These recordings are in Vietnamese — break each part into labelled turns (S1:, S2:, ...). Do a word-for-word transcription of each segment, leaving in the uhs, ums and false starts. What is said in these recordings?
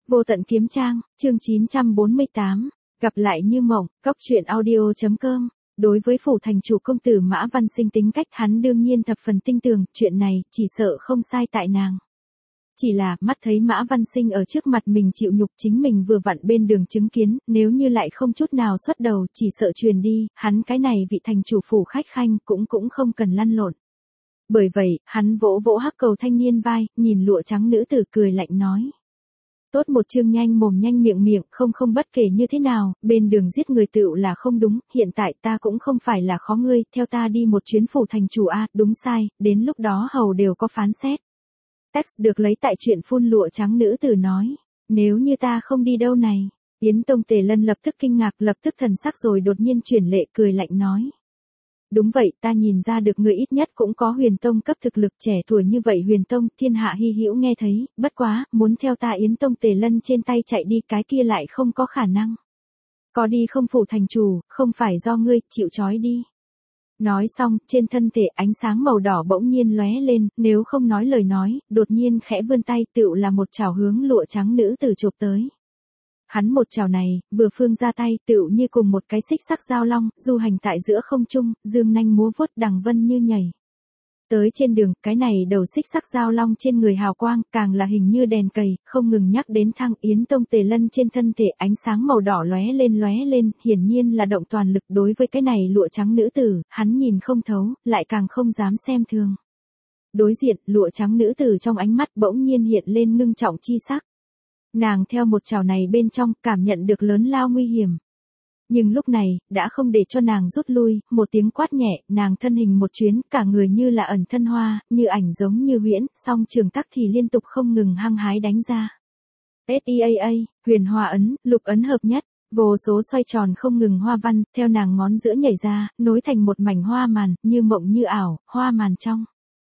S1: Vô tận kiếm trang, chương chín trăm bốn mươi tám, gặp lại như mộng, cóc truyện audio.com. Đối với phủ thành chủ công tử Mã Văn Sinh tính cách hắn đương nhiên thập phần tin tưởng, chuyện này chỉ sợ không sai tại nàng. Chỉ là mắt thấy Mã Văn Sinh ở trước mặt mình chịu nhục, chính mình vừa vặn bên đường chứng kiến, nếu như lại không chút nào xuất đầu, chỉ sợ truyền đi, hắn cái này vị thành chủ phủ khách khanh cũng cũng không cần lăn lộn. Bởi vậy, hắn vỗ vỗ hắc cầu thanh niên vai, nhìn lụa trắng nữ tử cười lạnh nói. Tốt một chương nhanh mồm nhanh miệng miệng, không không bất kể như thế nào, bên đường giết người tựu là không đúng, hiện tại ta cũng không phải là khó ngươi, theo ta đi một chuyến phủ thành chủ a, đúng sai, đến lúc đó hầu đều có phán xét. Text được lấy tại chuyện phun lụa trắng nữ tử nói, nếu như ta không đi đâu này, Yến Tông Tề Lân lập tức kinh ngạc, lập tức thần sắc rồi đột nhiên chuyển lệ cười lạnh nói. Đúng vậy, ta nhìn ra được người ít nhất cũng có huyền tông cấp thực lực, trẻ tuổi như vậy huyền tông, thiên hạ hy hữu nghe thấy, bất quá, muốn theo ta Yến Tông Tề Lân trên tay chạy đi cái kia lại không có khả năng. Có đi không phủ thành chủ, không phải do ngươi, chịu trói đi. Nói xong, trên thân thể ánh sáng màu đỏ bỗng nhiên lóe lên, nếu không nói lời nói, đột nhiên khẽ vươn tay tựu là một chảo hướng lụa trắng nữ tử chụp tới. Hắn một chảo này, vừa phương ra tay, tựu như cùng một cái xích sắc dao long, du hành tại giữa không trung, dương nanh múa vuốt đằng vân như nhảy. Tới trên đường, cái này đầu xích sắc dao long trên người hào quang, càng là hình như đèn cầy, không ngừng nhắc đến thăng Yến Tông Tề Lân trên thân thể ánh sáng màu đỏ lóe lên lóe lên, hiển nhiên là động toàn lực. Đối với cái này lụa trắng nữ tử, hắn nhìn không thấu, lại càng không dám xem thường. Đối diện, lụa trắng nữ tử trong ánh mắt bỗng nhiên hiện lên ngưng trọng chi sắc. Nàng theo một chảo này bên trong, cảm nhận được lớn lao nguy hiểm. Nhưng lúc này, đã không để cho nàng rút lui, một tiếng quát nhẹ, nàng thân hình một chuyến, cả người như là ẩn thân hoa, như ảnh giống như huyễn, song trường tắc thì liên tục không ngừng hăng hái đánh ra. SEAA, huyền hoa ấn, lục ấn hợp nhất, vô số xoay tròn không ngừng hoa văn, theo nàng ngón giữa nhảy ra, nối thành một mảnh hoa màn, như mộng như ảo, hoa màn trong.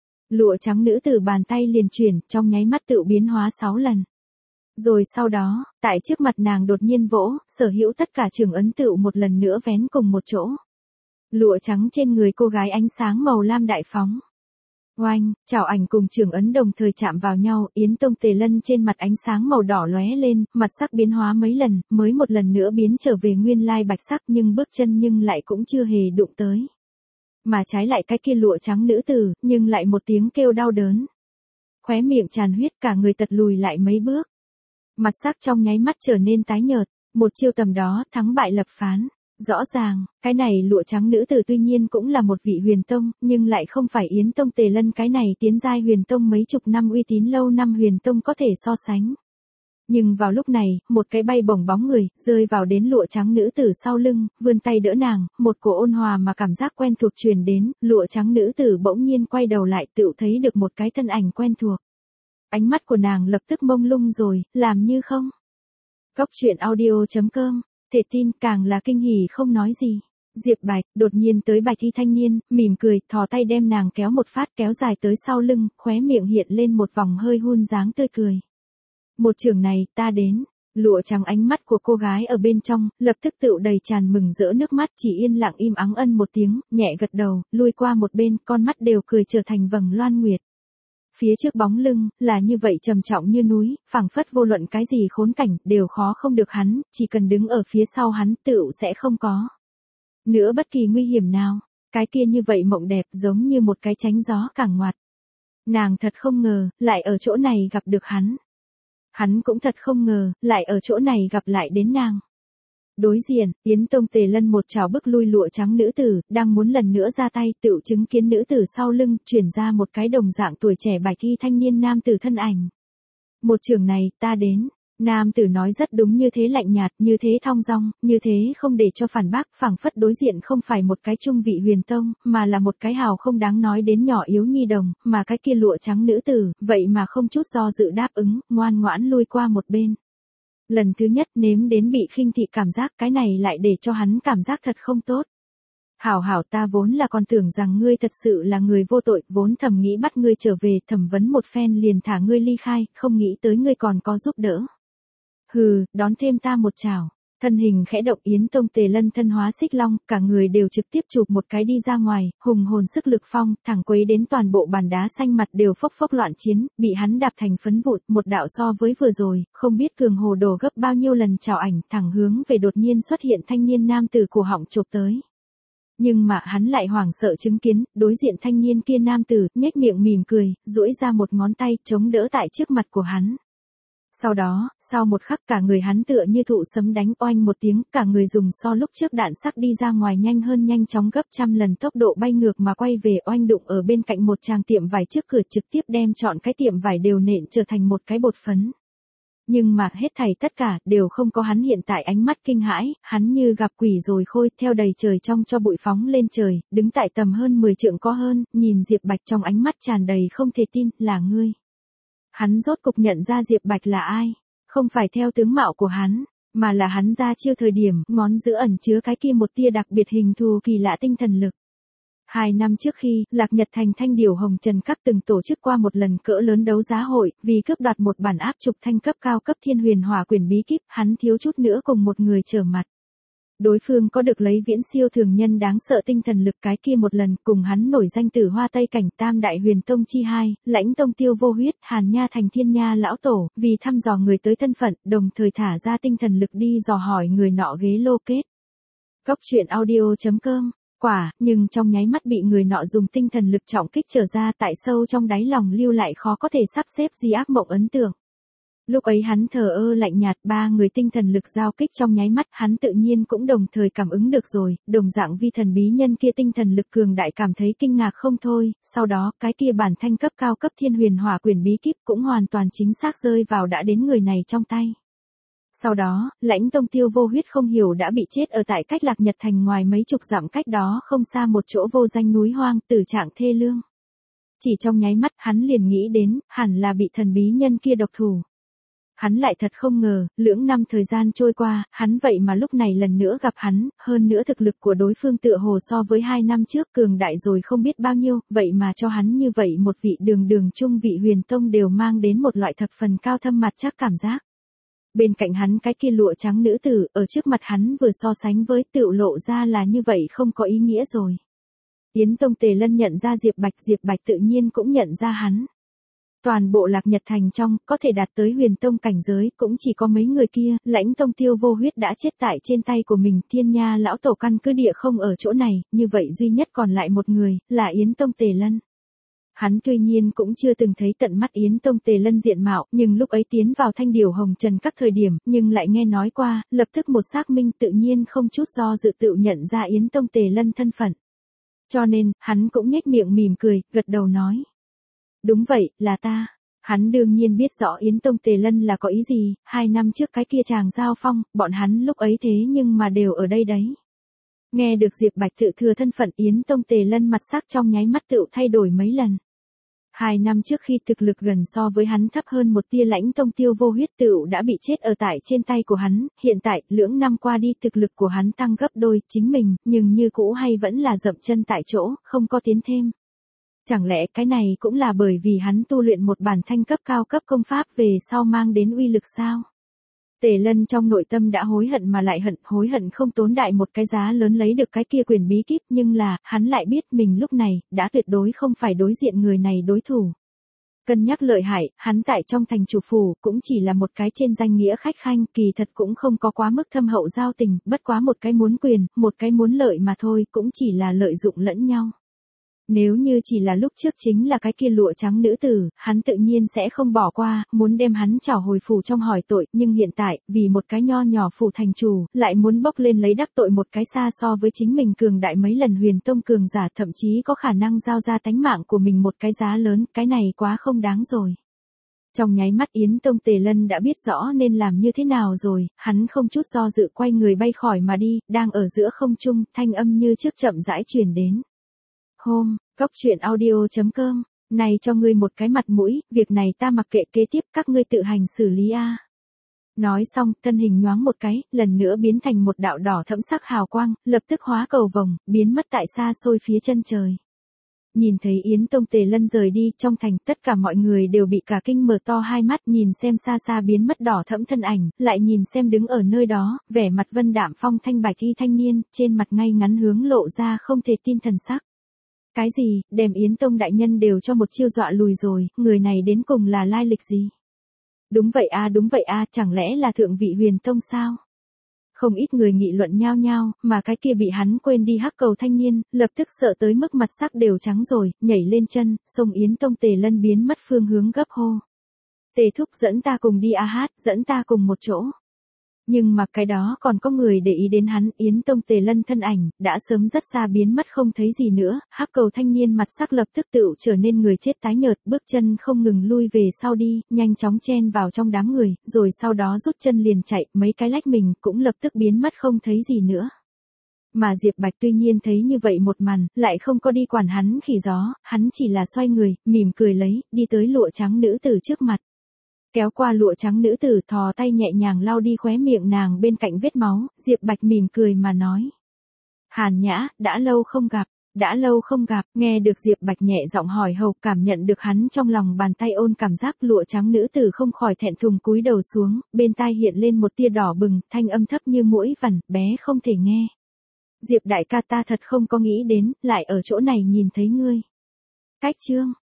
S1: Lụa trắng nữ tử bàn tay liền chuyển, trong nháy mắt tự biến hóa sáu lần. Rồi sau đó, tại trước mặt nàng đột nhiên vỗ, sở hữu tất cả trường ấn tựu một lần nữa vén cùng một chỗ. Lụa trắng trên người cô gái ánh sáng màu lam đại phóng. Oanh, chảo ảnh cùng trường ấn đồng thời chạm vào nhau, Yến Tông Tề Lân trên mặt ánh sáng màu đỏ lóe lên, mặt sắc biến hóa mấy lần, mới một lần nữa biến trở về nguyên lai bạch sắc, nhưng bước chân nhưng lại cũng chưa hề đụng tới. Mà trái lại cái kia lụa trắng nữ tử, nhưng lại một tiếng kêu đau đớn. Khóe miệng tràn huyết, cả người tật lùi lại mấy bước. Mặt sắc trong nháy mắt trở nên tái nhợt, một chiêu tầm đó, thắng bại lập phán. Rõ ràng, cái này lụa trắng nữ tử tuy nhiên cũng là một vị huyền tông, nhưng lại không phải Yến Tông Tề Lân cái này tiến giai huyền tông mấy chục năm uy tín lâu năm huyền tông có thể so sánh. Nhưng vào lúc này, một cái bay bổng bóng người, rơi vào đến lụa trắng nữ tử sau lưng, vươn tay đỡ nàng, một cổ ôn hòa mà cảm giác quen thuộc truyền đến, lụa trắng nữ tử bỗng nhiên quay đầu lại tựu thấy được một cái thân ảnh quen thuộc. Ánh mắt của nàng lập tức mông lung rồi, làm như không. Cóc truyện audio.com, thể tin càng là kinh hỉ không nói gì. Diệp Bạch, đột nhiên tới Bạch y thanh niên, mỉm cười, thò tay đem nàng kéo một phát kéo dài tới sau lưng, khóe miệng hiện lên một vòng hơi hun dáng tươi cười. Một trường này, ta đến. Lụa trắng ánh mắt của cô gái ở bên trong, lập tức tựu đầy tràn mừng rỡ nước mắt, chỉ yên lặng im ắng ân một tiếng, nhẹ gật đầu, lui qua một bên, con mắt đều cười trở thành vầng loan nguyệt. Phía trước bóng lưng, là như vậy trầm trọng như núi, phảng phất vô luận cái gì khốn cảnh, đều khó không được hắn, chỉ cần đứng ở phía sau hắn tựu sẽ không có nữa bất kỳ nguy hiểm nào. Cái kia như vậy mộng đẹp giống như một cái tránh gió cảng ngoặt. Nàng thật không ngờ, lại ở chỗ này gặp được hắn. Hắn cũng thật không ngờ, lại ở chỗ này gặp lại đến nàng. Đối diện, Yến Tông Tề Lân một chảo bức lui lụa trắng nữ tử, đang muốn lần nữa ra tay, tựu chứng kiến nữ tử sau lưng, chuyển ra một cái đồng dạng tuổi trẻ bạch y thanh niên nam tử thân ảnh. Một trường này, ta đến. Nam tử nói rất đúng, như thế lạnh nhạt, như thế thong dong, như thế không để cho phản bác, phảng phất đối diện không phải một cái trung vị huyền tông, mà là một cái hào không đáng nói đến nhỏ yếu nhi đồng, mà cái kia lụa trắng nữ tử, vậy mà không chút do dự đáp ứng, ngoan ngoãn lui qua một bên. Lần thứ nhất nếm đến bị khinh thị cảm giác, cái này lại để cho hắn cảm giác thật không tốt. Hảo hảo, ta vốn là còn tưởng rằng ngươi thật sự là người vô tội, vốn thầm nghĩ bắt ngươi trở về thẩm vấn một phen liền thả ngươi ly khai, không nghĩ tới ngươi còn có giúp đỡ. Hừ, đón thêm ta một chảo. Thân hình khẽ động, Yến Tông Tề Lân thân hóa xích long, cả người đều trực tiếp chụp một cái đi ra ngoài, hùng hồn sức lực phong, thẳng quấy đến toàn bộ bàn đá xanh mặt đều phốc phốc loạn chiến, bị hắn đạp thành phấn vụn, một đạo so với vừa rồi, không biết cường hồ đồ gấp bao nhiêu lần chào ảnh, thẳng hướng về đột nhiên xuất hiện thanh niên nam tử cổ họng chộp tới. Nhưng mà hắn lại hoảng sợ chứng kiến, đối diện thanh niên kia nam tử, nhếch miệng mỉm cười, duỗi ra một ngón tay, chống đỡ tại trước mặt của hắn. Sau đó, sau một khắc cả người hắn tựa như thụ sấm đánh oanh một tiếng, cả người dùng so lúc trước đạn sắc đi ra ngoài nhanh hơn nhanh chóng gấp trăm lần tốc độ bay ngược mà quay về oanh đụng ở bên cạnh một tràng tiệm vải trước cửa, trực tiếp đem chọn cái tiệm vải đều nện trở thành một cái bột phấn. Nhưng mà hết thảy tất cả đều không có hắn hiện tại ánh mắt kinh hãi, hắn như gặp quỷ rồi khôi, theo đầy trời trong cho bụi phóng lên trời, đứng tại tầm hơn mười trượng có hơn, nhìn Diệp Bạch trong ánh mắt tràn đầy không thể tin, là ngươi. Hắn rốt cục nhận ra Diệp Bạch là ai, không phải theo tướng mạo của hắn, mà là hắn ra chiêu thời điểm, ngón giữa ẩn chứa cái kia một tia đặc biệt hình thù kỳ lạ tinh thần lực. Hai năm trước khi, Lạc Nhật Thành Thanh Điểu Hồng Trần Các từng tổ chức qua một lần cỡ lớn đấu giá hội, vì cướp đoạt một bản áp trục thanh cấp cao cấp Thiên Huyền Hỏa Quyển bí kíp, hắn thiếu chút nữa cùng một người trở mặt. Đối phương có được lấy viễn siêu thường nhân đáng sợ tinh thần lực, cái kia một lần cùng hắn nổi danh Tử Hoa Tây Cảnh Tam Đại Huyền Tông chi hai, Lãnh Tông Tiêu Vô Huyết, Hàn Nha Thành Thiên Nha lão tổ, vì thăm dò người tới thân phận, đồng thời thả ra tinh thần lực đi dò hỏi người nọ ghế lô kết. Góc truyện audio chấm com. Quả, nhưng trong nháy mắt bị người nọ dùng tinh thần lực trọng kích trở ra, tại sâu trong đáy lòng lưu lại khó có thể sắp xếp gì ác mộng ấn tượng. Lúc ấy hắn thờ ơ lạnh nhạt, ba người tinh thần lực giao kích trong nháy mắt, hắn tự nhiên cũng đồng thời cảm ứng được rồi, đồng dạng vi thần bí nhân kia tinh thần lực cường đại cảm thấy kinh ngạc không thôi, sau đó, cái kia bản thanh cấp cao cấp Thiên Huyền Hỏa Quyển bí kíp cũng hoàn toàn chính xác rơi vào đã đến người này trong tay. Sau đó, Lãnh Tông Tiêu Vô Huyết không hiểu đã bị chết ở tại cách Lạc Nhật Thành ngoài mấy chục dặm cách đó không xa một chỗ vô danh núi hoang, tử trạng thê lương. Chỉ trong nháy mắt hắn liền nghĩ đến, hẳn là bị thần bí nhân kia độc thủ. Hắn lại thật không ngờ, lưỡng năm thời gian trôi qua, hắn vậy mà lúc này lần nữa gặp hắn, hơn nữa thực lực của đối phương tựa hồ so với hai năm trước cường đại rồi không biết bao nhiêu, vậy mà cho hắn như vậy một vị đường đường trung vị huyền tông đều mang đến một loại thập phần cao thâm mặt chắc cảm giác. Bên cạnh hắn cái kia lụa trắng nữ tử, ở trước mặt hắn vừa so sánh với tựu lộ ra là như vậy không có ý nghĩa rồi. Yến Tông Tề Lân nhận ra Diệp Bạch, Diệp Bạch tự nhiên cũng nhận ra hắn. Toàn bộ Lạc Nhật Thành trong, có thể đạt tới huyền tông cảnh giới, cũng chỉ có mấy người kia, Lãnh Tông Tiêu Vô Huyết đã chết tại trên tay của mình, Thiên Nha lão tổ căn cứ địa không ở chỗ này, như vậy duy nhất còn lại một người, là Yến Tông Tề Lân. Hắn tuy nhiên cũng chưa từng thấy tận mắt Yến Tông Tề Lân diện mạo, nhưng lúc ấy tiến vào Thanh Điểu Hồng Trần các thời điểm, nhưng lại nghe nói qua, lập tức một xác minh tự nhiên không chút do dự tự nhận ra Yến Tông Tề Lân thân phận. Cho nên, hắn cũng nhếch miệng mỉm cười, gật đầu nói. Đúng vậy, là ta. Hắn đương nhiên biết rõ Yến Tông Tề Lân là có ý gì, hai năm trước cái kia chàng giao phong, bọn hắn lúc ấy thế nhưng mà đều ở đây đấy. Nghe được Diệp Bạch tự thừa thân phận, Yến Tông Tề Lân mặt sắc trong nháy mắt tự thay đổi mấy lần. Hai năm trước khi thực lực gần so với hắn thấp hơn một tia Lãnh Tông Tiêu Vô Huyết tựu đã bị chết ở tại trên tay của hắn, hiện tại, lưỡng năm qua đi thực lực của hắn tăng gấp đôi, chính mình, nhưng như cũ hay vẫn là dậm chân tại chỗ, không có tiến thêm. Chẳng lẽ cái này cũng là bởi vì hắn tu luyện một bản thanh cấp cao cấp công pháp về sau mang đến uy lực sao? Tề Lân trong nội tâm đã hối hận mà lại hận, hối hận không tốn đại một cái giá lớn lấy được cái kia quyền bí kíp, nhưng là, hắn lại biết mình lúc này, đã tuyệt đối không phải đối diện người này đối thủ. Cân nhắc lợi hại, hắn tại trong thành chủ phủ, cũng chỉ là một cái trên danh nghĩa khách khanh, kỳ thật cũng không có quá mức thâm hậu giao tình, bất quá một cái muốn quyền, một cái muốn lợi mà thôi, cũng chỉ là lợi dụng lẫn nhau. Nếu như chỉ là lúc trước chính là cái kia lụa trắng nữ tử, hắn tự nhiên sẽ không bỏ qua, muốn đem hắn trảo hồi phủ trong hỏi tội, nhưng hiện tại, vì một cái nho nhỏ phủ thành chủ, lại muốn bốc lên lấy đắc tội một cái xa so với chính mình cường đại mấy lần huyền tông cường giả, thậm chí có khả năng giao ra tánh mạng của mình một cái giá lớn, cái này quá không đáng rồi. Trong nháy mắt Yến Tông Tề Lân đã biết rõ nên làm như thế nào rồi, hắn không chút do dự quay người bay khỏi mà đi, đang ở giữa không trung, thanh âm như trước chậm rãi truyền đến. Hôm, góc truyện audio chấm com, này cho ngươi một cái mặt mũi, việc này ta mặc kệ, kế tiếp các ngươi tự hành xử lý a. Nói xong, thân hình nhoáng một cái, lần nữa biến thành một đạo đỏ thẫm sắc hào quang, lập tức hóa cầu vồng, biến mất tại xa xôi phía chân trời. Nhìn thấy Yến Tông Tề Lân rời đi, trong thành tất cả mọi người đều bị cả kinh mở to hai mắt, nhìn xem xa xa biến mất đỏ thẫm thân ảnh, lại nhìn xem đứng ở nơi đó, vẻ mặt vân đạm phong thanh bạch y thanh niên, trên mặt ngay ngắn hướng lộ ra không thể tin thần sắc. Cái gì, đem Yến Tông đại nhân đều cho một chiêu dọa lùi rồi, người này đến cùng là lai lịch gì? Đúng vậy a, đúng vậy a, chẳng lẽ là thượng vị Huyền Tông sao? Không ít người nghị luận nhao nhao, mà cái kia bị hắn quên đi hắc cầu thanh niên, lập tức sợ tới mức mặt sắc đều trắng rồi, nhảy lên chân, xông Yến Tông Tề Lân biến mất phương hướng gấp hô. Tề thúc dẫn ta cùng đi a hát, dẫn ta cùng một chỗ. Nhưng mà cái đó còn có người để ý đến hắn, Yến Tông Tề Lân thân ảnh, đã sớm rất xa biến mất không thấy gì nữa, hắc cầu thanh niên mặt sắc lập tức tựu trở nên người chết tái nhợt, bước chân không ngừng lui về sau đi, nhanh chóng chen vào trong đám người, rồi sau đó rút chân liền chạy, mấy cái lách mình cũng lập tức biến mất không thấy gì nữa. Mà Diệp Bạch tuy nhiên thấy như vậy một màn, lại không có đi quản hắn khỉ gió, hắn chỉ là xoay người, mỉm cười lấy, đi tới lụa trắng nữ tử trước mặt. Kéo qua lụa trắng nữ tử, thò tay nhẹ nhàng lau đi khóe miệng nàng bên cạnh vết máu, Diệp Bạch mỉm cười mà nói. Hàn Nhã, đã lâu không gặp, đã lâu không gặp, nghe được Diệp Bạch nhẹ giọng hỏi hầu, cảm nhận được hắn trong lòng bàn tay ôn cảm giác, lụa trắng nữ tử không khỏi thẹn thùng cúi đầu xuống, bên tai hiện lên một tia đỏ bừng, thanh âm thấp như muỗi vằn, bé không thể nghe. Diệp đại ca, ta thật không có nghĩ đến, lại ở chỗ này nhìn thấy ngươi. Cách chương